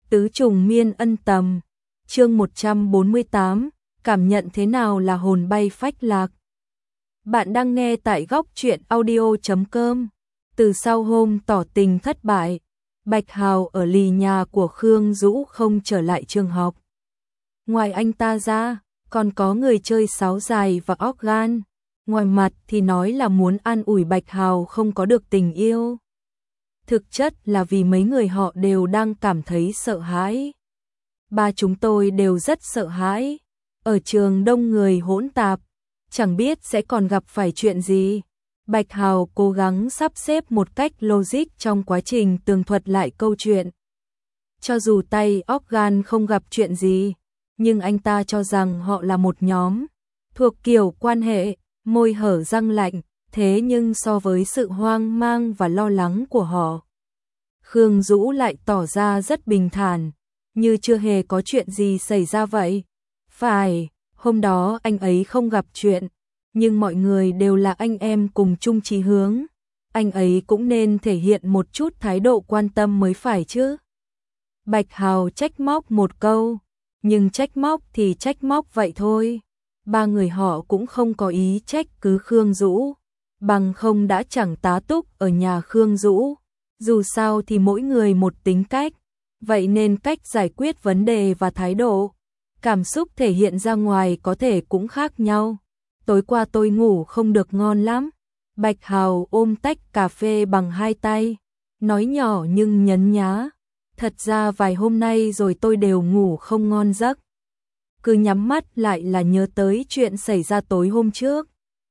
Tứ trùng miên ân tầm. Chương 148, cảm nhận thế nào là hồn bay phách lạc. Bạn đang nghe tại góc truyện audio.com. Từ sau hôm tỏ tình thất bại, Bạch Hào ở lì nhà của Khương Dũ không trở lại trường học. Ngoài anh ta ra, còn có người chơi sáo dài và organ. Ngoài mặt thì nói là muốn an ủi Bạch Hào không có được tình yêu. Thực chất là vì mấy người họ đều đang cảm thấy sợ hãi. Ba chúng tôi đều rất sợ hãi. Ở trường đông người hỗn tạp, chẳng biết sẽ còn gặp phải chuyện gì. Bạch Hào cố gắng sắp xếp một cách logic trong quá trình tường thuật lại câu chuyện. Cho dù tay organ không gặp chuyện gì, nhưng anh ta cho rằng họ là một nhóm, thuộc kiểu quan hệ, môi hở răng lạnh, thế nhưng so với sự hoang mang và lo lắng của họ, Khương Dũ lại tỏ ra rất bình thản, như chưa hề có chuyện gì xảy ra vậy. Phải, hôm đó anh ấy không gặp chuyện, nhưng mọi người đều là anh em cùng chung chí hướng. Anh ấy cũng nên thể hiện một chút thái độ quan tâm mới phải chứ. Bạch Hào trách móc một câu, nhưng trách móc thì trách móc vậy thôi. Ba người họ cũng không có ý trách cứ Khương Dũ, bằng không đã chẳng tá túc ở nhà Khương Dũ. Dù sao thì mỗi người một tính cách, vậy nên cách giải quyết vấn đề và thái độ, cảm xúc thể hiện ra ngoài có thể cũng khác nhau. Tối qua tôi ngủ không được ngon lắm. Bạch Hào ôm tách cà phê bằng hai tay, nói nhỏ nhưng nhấn nhá. Thật ra vài hôm nay rồi tôi đều ngủ không ngon giấc. Cứ nhắm mắt lại là nhớ tới chuyện xảy ra tối hôm trước.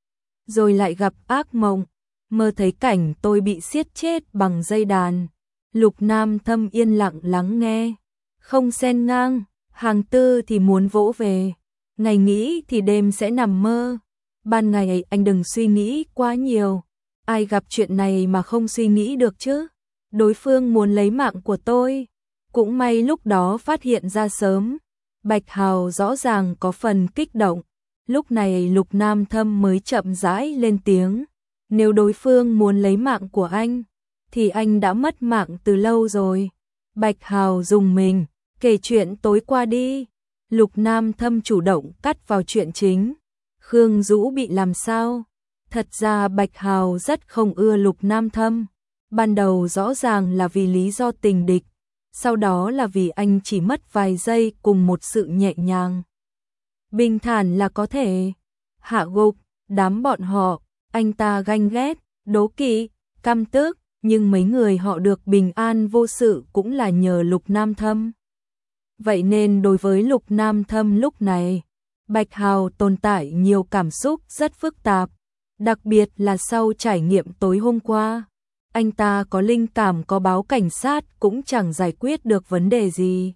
Rồi lại gặp ác mộng, mơ thấy cảnh tôi bị siết chết bằng dây đàn. Lục Nam Thâm yên lặng lắng nghe, không xen ngang, hàng tư thì muốn vỗ về. Ngày nghĩ thì đêm sẽ nằm mơ. Ban ngày anh đừng suy nghĩ quá nhiều. Ai gặp chuyện này mà không suy nghĩ được chứ? Đối phương muốn lấy mạng của tôi. Cũng may lúc đó phát hiện ra sớm. Bạch Hào rõ ràng có phần kích động. Lúc này Lục Nam Thâm mới chậm rãi lên tiếng. Nếu đối phương muốn lấy mạng của anh, thì anh đã mất mạng từ lâu rồi. Bạch Hào rùng mình, kể chuyện tối qua đi. Lục Nam Thâm chủ động cắt vào chuyện chính. Khương Dũ bị làm sao? Thật ra Bạch Hào rất không ưa Lục Nam Thâm. Ban đầu rõ ràng là vì lý do tình địch, sau đó là vì anh chỉ mất vài giây cùng một sự nhẹ nhàng. Bình thản là có thể hạ gục đám bọn họ. Anh ta ganh ghét, đố kỵ, căm tức, nhưng mấy người họ được bình an vô sự cũng là nhờ Lục Nam Thâm. Vậy nên đối với Lục Nam Thâm lúc này, Bạch Hào tồn tại nhiều cảm xúc rất phức tạp, đặc biệt là sau trải nghiệm tối hôm qua. Anh ta có linh cảm có báo cảnh sát cũng chẳng giải quyết được vấn đề gì.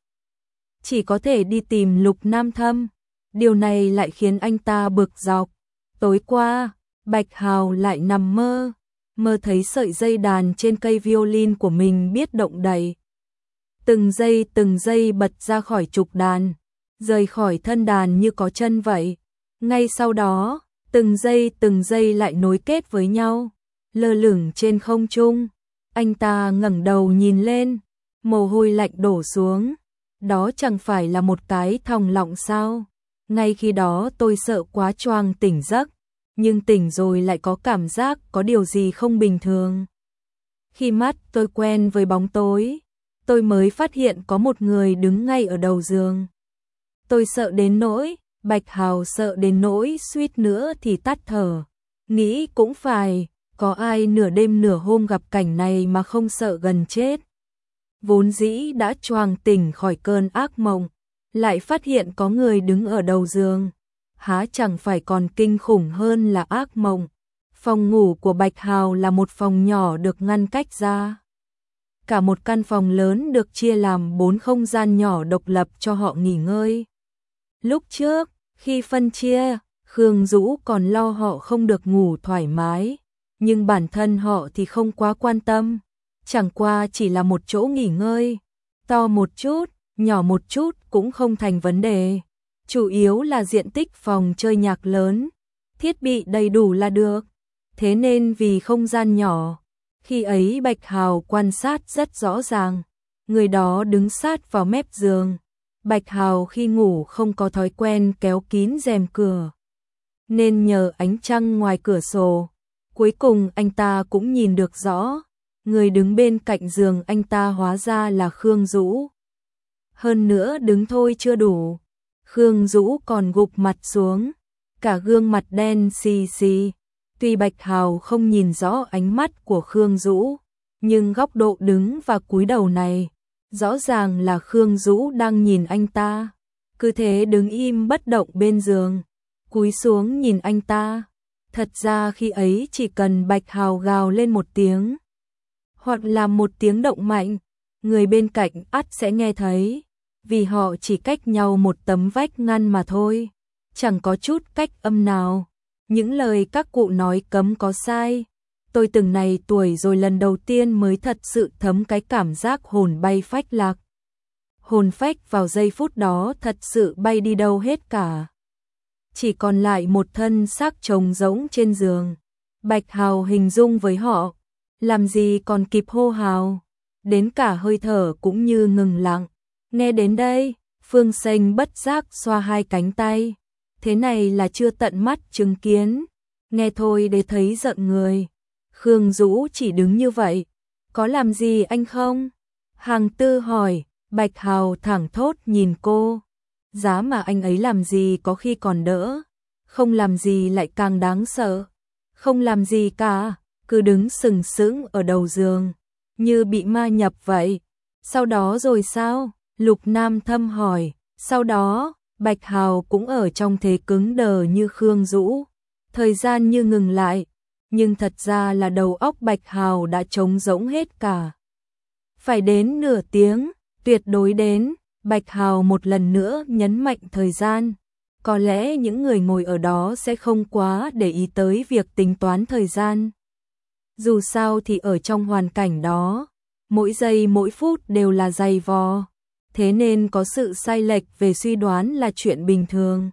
Chỉ có thể đi tìm Lục Nam Thâm. Điều này lại khiến anh ta bực dọc. Tối qua, Bạch Hào lại nằm mơ, mơ thấy sợi dây đàn trên cây violin của mình biết động đậy. Từng giây bật ra khỏi trục đàn, rời khỏi thân đàn như có chân vậy. Ngay sau đó, từng giây lại nối kết với nhau, lơ lửng trên không trung. Anh ta ngẩng đầu nhìn lên, mồ hôi lạnh đổ xuống. Đó chẳng phải là một cái thòng lọng sao? Ngay khi đó tôi sợ quá choàng tỉnh giấc, nhưng tỉnh rồi lại có cảm giác có điều gì không bình thường. Khi mắt tôi quen với bóng tối, tôi mới phát hiện có một người đứng ngay ở đầu giường. Tôi sợ đến nỗi, Bạch Hào sợ đến nỗi suýt nữa thì tắt thở. Nghĩ cũng phải, có ai nửa đêm nửa hôm gặp cảnh này mà không sợ gần chết. Vốn dĩ đã choàng tỉnh khỏi cơn ác mộng, lại phát hiện có người đứng ở đầu giường. Há chẳng phải còn kinh khủng hơn là ác mộng. Phòng ngủ của Bạch Hào là một phòng nhỏ được ngăn cách ra. Cả một căn phòng lớn được chia làm 4 không gian nhỏ độc lập cho họ nghỉ ngơi. Lúc trước, khi phân chia, Khương Dũ còn lo họ không được ngủ thoải mái, nhưng bản thân họ thì không quá quan tâm. Chẳng qua chỉ là một chỗ nghỉ ngơi, to một chút, nhỏ một chút cũng không thành vấn đề. Chủ yếu là diện tích phòng chơi nhạc lớn, thiết bị đầy đủ là được. Thế nên vì không gian nhỏ, khi ấy Bạch Hào quan sát rất rõ ràng, người đó đứng sát vào mép giường. Bạch Hào khi ngủ không có thói quen kéo kín rèm cửa, nên nhờ ánh trăng ngoài cửa sổ, cuối cùng anh ta cũng nhìn được rõ, người đứng bên cạnh giường anh ta hóa ra là Khương Dũ. Hơn nữa đứng thôi chưa đủ, Khương Dũ còn gục mặt xuống, cả gương mặt đen xì xì. Tuy Bạch Hào không nhìn rõ ánh mắt của Khương Dũ, nhưng góc độ đứng và cúi đầu này, rõ ràng là Khương Dũ đang nhìn anh ta. Cứ thế đứng im bất động bên giường, cúi xuống nhìn anh ta. Thật ra khi ấy chỉ cần Bạch Hào gào lên một tiếng, hoặc là một tiếng động mạnh, người bên cạnh ắt sẽ nghe thấy, vì họ chỉ cách nhau một tấm vách ngăn mà thôi, chẳng có chút cách âm nào. Những lời các cụ nói cấm có sai. Tôi từng này tuổi rồi lần đầu tiên mới thật sự thấm cái cảm giác hồn bay phách lạc. Hồn phách vào giây phút đó thật sự bay đi đâu hết cả. Chỉ còn lại một thân xác trống rỗng trên giường. Bạch Hào hình dung với họ, làm gì còn kịp hô hào, đến cả hơi thở cũng như ngừng lặng. Nghe đến đây, Phương Sênh bất giác xoa hai cánh tay. Thế này là chưa tận mắt chứng kiến, nghe thôi để thấy giận người. Khương Dũ chỉ đứng như vậy, có làm gì anh không? Hàng Tư hỏi. Bạch Hào thẳng thốt nhìn cô. Giá mà anh ấy làm gì có khi còn đỡ, không làm gì lại càng đáng sợ. Không làm gì cả, cứ đứng sừng sững ở đầu giường, như bị ma nhập vậy. Sau đó rồi sao? Lục Nam Thâm hỏi. Sau đó, Bạch Hào cũng ở trong thế cứng đờ như Khương Dũ. Thời gian như ngừng lại, nhưng thật ra là đầu óc Bạch Hào đã trống rỗng hết cả. Phải đến nửa tiếng, tuyệt đối đến. Bạch Hào một lần nữa nhấn mạnh thời gian. Có lẽ những người ngồi ở đó sẽ không quá để ý tới việc tính toán thời gian. Dù sao thì ở trong hoàn cảnh đó, mỗi giây mỗi phút đều là dày vò. Thế nên có sự sai lệch về suy đoán là chuyện bình thường.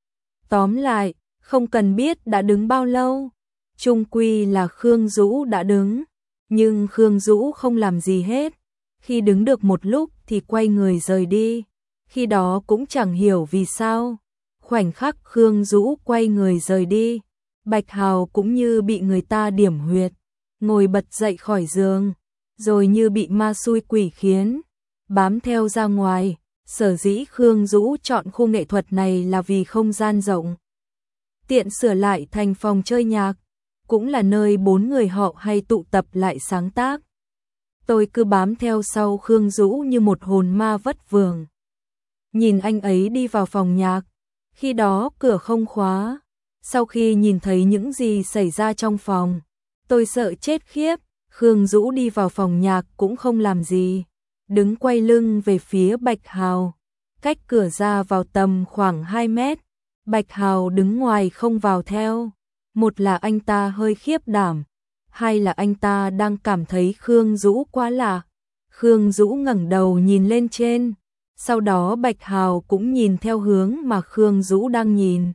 Tóm lại, không cần biết đã đứng bao lâu, chung quy là Khương Dũ đã đứng. Nhưng Khương Dũ không làm gì hết. Khi đứng được một lúc thì quay người rời đi. Khi đó cũng chẳng hiểu vì sao. Khoảnh khắc Khương Dũ quay người rời đi, Bạch Hào cũng như bị người ta điểm huyệt, ngồi bật dậy khỏi giường, rồi như bị ma xui quỷ khiến, bám theo ra ngoài. Sở dĩ Khương Dũ chọn khu nghệ thuật này là vì không gian rộng, tiện sửa lại thành phòng chơi nhạc, cũng là nơi 4 người họ hay tụ tập lại sáng tác. Tôi cứ bám theo sau Khương Dũ như một hồn ma vất vưởng. Nhìn anh ấy đi vào phòng nhạc, khi đó cửa không khóa. Sau khi nhìn thấy những gì xảy ra trong phòng, tôi sợ chết khiếp. Khương Dũ đi vào phòng nhạc cũng không làm gì, đứng quay lưng về phía Bạch Hào, cách cửa ra vào tầm khoảng 2 mét. Bạch Hào đứng ngoài không vào theo. Một là anh ta hơi khiếp đảm, hai là anh ta đang cảm thấy Khương Dũ quá lạ. Khương Dũ ngẩng đầu nhìn lên trên, sau đó Bạch Hào cũng nhìn theo hướng mà Khương Dũ đang nhìn.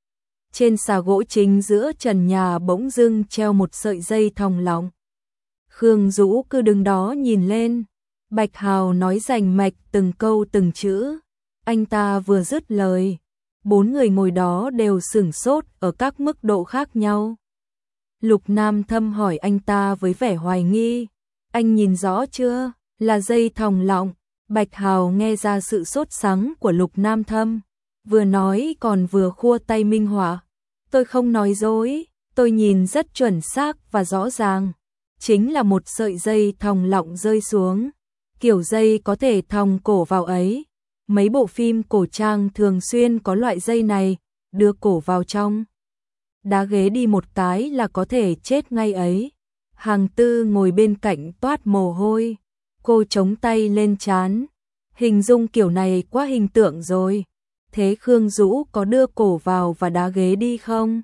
Trên xà gỗ chính giữa trần nhà bỗng dưng treo một sợi dây thòng lọng. Khương Dũ cứ đứng đó nhìn lên. Bạch Hào nói rành mạch từng câu từng chữ. Anh ta vừa dứt lời, 4 người ngồi đó đều sửng sốt ở các mức độ khác nhau. Lục Nam Thâm hỏi anh ta với vẻ hoài nghi. Anh nhìn rõ chưa? Là dây thòng lọng. Bạch Hào nghe ra sự sốt sắng của Lục Nam Thâm, vừa nói còn vừa khua tay minh họa. Tôi không nói dối, tôi nhìn rất chuẩn xác và rõ ràng. Chính là một sợi dây thòng lọng rơi xuống. Kiểu dây có thể thòng cổ vào ấy. Mấy bộ phim cổ trang thường xuyên có loại dây này, đưa cổ vào trong. Đá ghế đi một cái là có thể chết ngay ấy. Hàng Tư ngồi bên cạnh toát mồ hôi. Cô chống tay lên trán. Hình dung kiểu này quá hình tượng rồi. Thế Khương Dũ có đưa cổ vào và đá ghế đi không?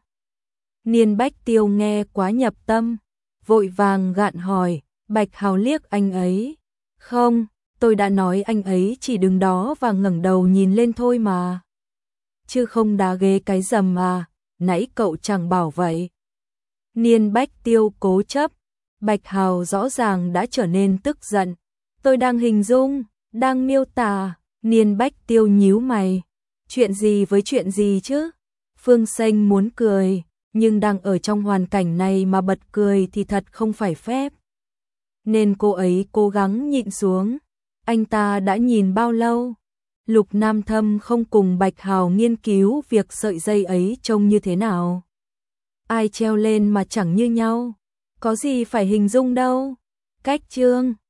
Niên Bách Tiêu nghe quá nhập tâm, vội vàng gạn hỏi. Bạch Hào liếc anh ấy. Không, tôi đã nói anh ấy chỉ đứng đó và ngẩng đầu nhìn lên thôi mà. Chứ không đá ghế cái rầm mà, nãy cậu chẳng bảo vậy. Niên Bách Tiêu cố chấp. Bạch Hào rõ ràng đã trở nên tức giận. Tôi đang hình dung, đang miêu tả. Niên Bách Tiêu nhíu mày. Chuyện gì với chuyện gì chứ? Phương Xanh muốn cười, nhưng đang ở trong hoàn cảnh này mà bật cười thì thật không phải phép. Nên cô ấy cố gắng nhịn xuống. Anh ta đã nhìn bao lâu? Lục Nam Thâm không cùng Bạch Hào nghiên cứu việc sợi dây ấy trông như thế nào. Ai treo lên mà chẳng như nhau. Có gì phải hình dung đâu. Cách chương